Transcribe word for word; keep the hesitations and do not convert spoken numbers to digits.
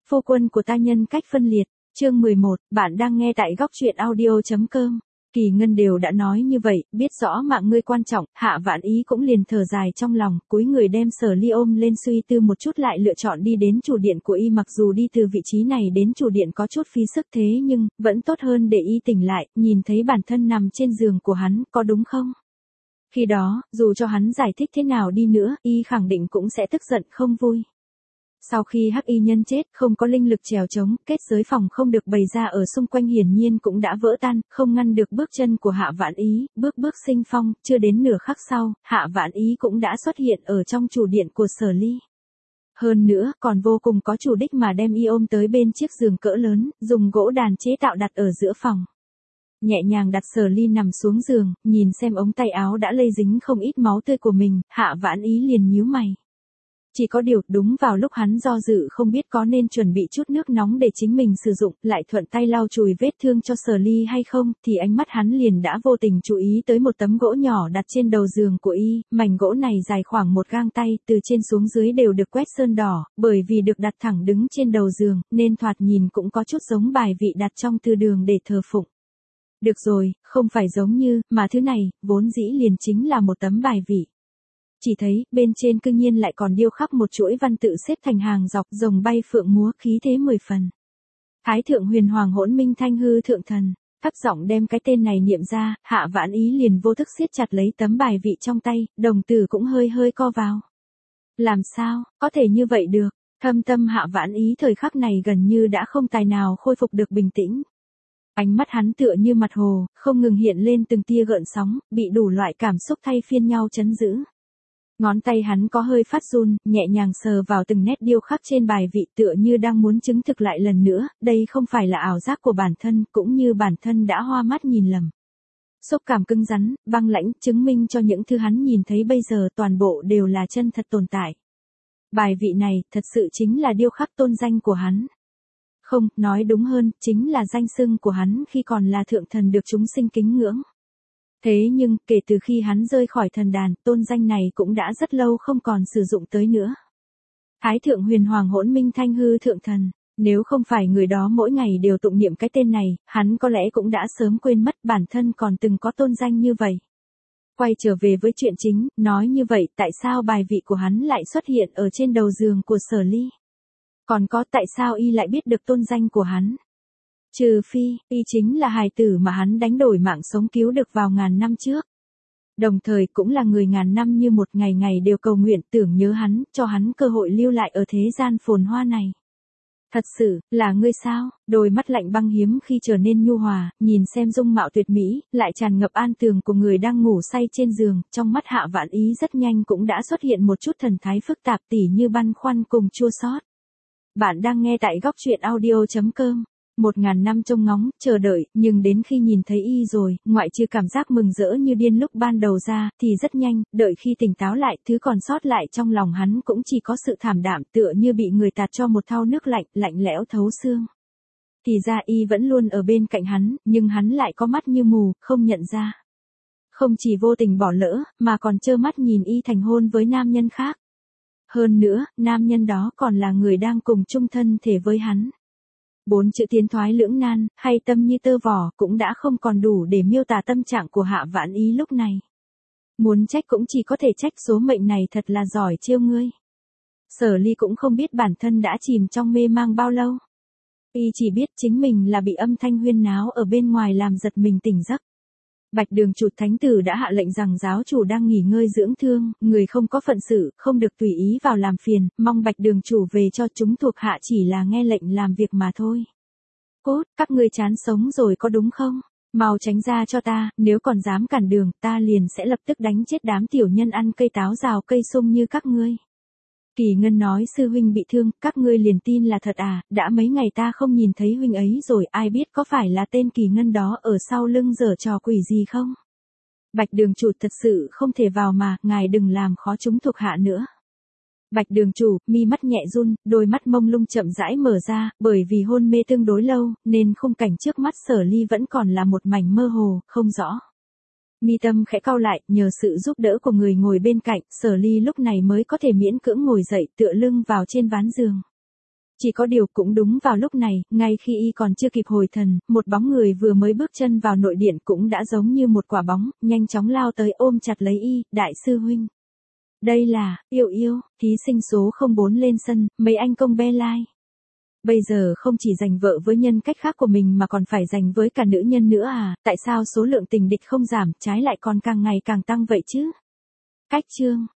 Phu quân của ta nhân cách phân liệt, chương mười một, bạn đang nghe tại góc truyện audio.com. Kỳ Ngân đều đã nói như vậy, biết rõ mạng ngươi quan trọng, Hạ Vãn Ý cũng liền thở dài trong lòng, cúi người đem Sở Ly ôm lên suy tư một chút lại lựa chọn đi đến chủ điện của y, mặc dù đi từ vị trí này đến chủ điện có chút phí sức thế nhưng, vẫn tốt hơn để y tỉnh lại, nhìn thấy bản thân nằm trên giường của hắn, có đúng không? Khi đó, dù cho hắn giải thích thế nào đi nữa, y khẳng định cũng sẽ tức giận không vui. Sau khi hắc y nhân chết, không có linh lực trèo trống, kết giới phòng không được bày ra ở xung quanh hiển nhiên cũng đã vỡ tan, không ngăn được bước chân của Hạ Vãn Ý, bước bước sinh phong, chưa đến nửa khắc sau, Hạ Vãn Ý cũng đã xuất hiện ở trong chủ điện của Sở Ly. Hơn nữa, còn vô cùng có chủ đích mà đem y ôm tới bên chiếc giường cỡ lớn, dùng gỗ đàn chế tạo đặt ở giữa phòng. Nhẹ nhàng đặt Sở Ly nằm xuống giường, nhìn xem ống tay áo đã lây dính không ít máu tươi của mình, Hạ Vãn Ý liền nhíu mày. Chỉ có điều, đúng vào lúc hắn do dự không biết có nên chuẩn bị chút nước nóng để chính mình sử dụng, lại thuận tay lau chùi vết thương cho Sở Ly hay không, thì ánh mắt hắn liền đã vô tình chú ý tới một tấm gỗ nhỏ đặt trên đầu giường của y, mảnh gỗ này dài khoảng một gang tay, từ trên xuống dưới đều được quét sơn đỏ, bởi vì được đặt thẳng đứng trên đầu giường, nên thoạt nhìn cũng có chút giống bài vị đặt trong tư đường để thờ phụng. Được rồi, không phải giống như, mà thứ này, vốn dĩ liền chính là một tấm bài vị. Chỉ thấy, bên trên cư nhiên lại còn điêu khắc một chuỗi văn tự xếp thành hàng dọc, rồng bay phượng múa, khí thế mười phần. Thái thượng huyền hoàng hỗn minh thanh hư thượng thần, thấp giọng đem cái tên này niệm ra, Hạ Vãn Ý liền vô thức siết chặt lấy tấm bài vị trong tay, đồng tử cũng hơi hơi co vào. Làm sao, có thể như vậy được, thâm tâm Hạ Vãn Ý thời khắc này gần như đã không tài nào khôi phục được bình tĩnh. Ánh mắt hắn tựa như mặt hồ, không ngừng hiện lên từng tia gợn sóng, bị đủ loại cảm xúc thay phiên nhau trấn giữ. Ngón tay hắn có hơi phát run, nhẹ nhàng sờ vào từng nét điêu khắc trên bài vị tựa như đang muốn chứng thực lại lần nữa, đây không phải là ảo giác của bản thân, cũng như bản thân đã hoa mắt nhìn lầm. Xúc cảm cứng rắn, băng lãnh, chứng minh cho những thứ hắn nhìn thấy bây giờ toàn bộ đều là chân thật tồn tại. Bài vị này, thật sự chính là điêu khắc tôn danh của hắn. Không, nói đúng hơn, chính là danh xưng của hắn khi còn là thượng thần được chúng sinh kính ngưỡng. Thế nhưng, kể từ khi hắn rơi khỏi thần đàn, tôn danh này cũng đã rất lâu không còn sử dụng tới nữa. Thái thượng huyền hoàng hỗn minh thanh hư thượng thần, nếu không phải người đó mỗi ngày đều tụng niệm cái tên này, hắn có lẽ cũng đã sớm quên mất bản thân còn từng có tôn danh như vậy. Quay trở về với chuyện chính, nói như vậy tại sao bài vị của hắn lại xuất hiện ở trên đầu giường của Sở Ly? Còn có tại sao y lại biết được tôn danh của hắn? Trừ phi, y chính là hài tử mà hắn đánh đổi mạng sống cứu được vào ngàn năm trước. Đồng thời cũng là người ngàn năm như một ngày ngày đều cầu nguyện tưởng nhớ hắn, cho hắn cơ hội lưu lại ở thế gian phồn hoa này. Thật sự, là ngươi sao? Đôi mắt lạnh băng hiếm khi trở nên nhu hòa, nhìn xem dung mạo tuyệt mỹ, lại tràn ngập an tường của người đang ngủ say trên giường, trong mắt Hạ Vãn Ý rất nhanh cũng đã xuất hiện một chút thần thái phức tạp tỉ như băn khoăn cùng chua xót. Bạn đang nghe tại góc truyện audio.com. Một ngàn năm trông ngóng, chờ đợi, nhưng đến khi nhìn thấy y rồi, ngoại trừ cảm giác mừng rỡ như điên lúc ban đầu ra, thì rất nhanh, đợi khi tỉnh táo lại, thứ còn sót lại trong lòng hắn cũng chỉ có sự thảm đạm tựa như bị người tạt cho một thau nước lạnh, lạnh lẽo thấu xương. Thì ra y vẫn luôn ở bên cạnh hắn, nhưng hắn lại có mắt như mù, không nhận ra. Không chỉ vô tình bỏ lỡ, mà còn trơ mắt nhìn y thành hôn với nam nhân khác. Hơn nữa, nam nhân đó còn là người đang cùng chung thân thể với hắn. Bốn chữ tiến thoái lưỡng nan, hay tâm như tơ vò, cũng đã không còn đủ để miêu tả tâm trạng của Hạ Vãn Ý lúc này. Muốn trách cũng chỉ có thể trách số mệnh này thật là giỏi trêu ngươi. Sở Ly cũng không biết bản thân đã chìm trong mê mang bao lâu. Y chỉ biết chính mình là bị âm thanh huyên náo ở bên ngoài làm giật mình tỉnh giấc. Bạch Đường Chủ thánh tử đã hạ lệnh rằng giáo chủ đang nghỉ ngơi dưỡng thương, người không có phận sự, không được tùy ý vào làm phiền, mong Bạch Đường Chủ về cho chúng thuộc hạ chỉ là nghe lệnh làm việc mà thôi. Cốt, các ngươi chán sống rồi có đúng không? Mau tránh ra cho ta, nếu còn dám cản đường, ta liền sẽ lập tức đánh chết đám tiểu nhân ăn cây táo rào cây sung như các ngươi. Kỳ Ngân nói sư huynh bị thương, các ngươi liền tin là thật à, đã mấy ngày ta không nhìn thấy huynh ấy rồi, ai biết có phải là tên Kỳ Ngân đó ở sau lưng giở trò quỷ gì không? Bạch Đường Chủ thật sự không thể vào mà, ngài đừng làm khó chúng thuộc hạ nữa. Bạch Đường Chủ, mi mắt nhẹ run, đôi mắt mông lung chậm rãi mở ra, bởi vì hôn mê tương đối lâu, nên khung cảnh trước mắt Sở Ly vẫn còn là một mảnh mơ hồ, không rõ. Mi tâm khẽ cau lại, nhờ sự giúp đỡ của người ngồi bên cạnh, Sở Ly lúc này mới có thể miễn cưỡng ngồi dậy tựa lưng vào trên ván giường. Chỉ có điều cũng đúng vào lúc này, ngay khi y còn chưa kịp hồi thần, một bóng người vừa mới bước chân vào nội điện cũng đã giống như một quả bóng, nhanh chóng lao tới ôm chặt lấy y, đại sư huynh. Đây là, Yêu Yêu, thí sinh số không bốn lên sân, mấy anh công be lai. Bây giờ không chỉ giành vợ với nhân cách khác của mình mà còn phải giành với cả nữ nhân nữa à, tại sao số lượng tình địch không giảm, trái lại còn càng ngày càng tăng vậy chứ? Cách chương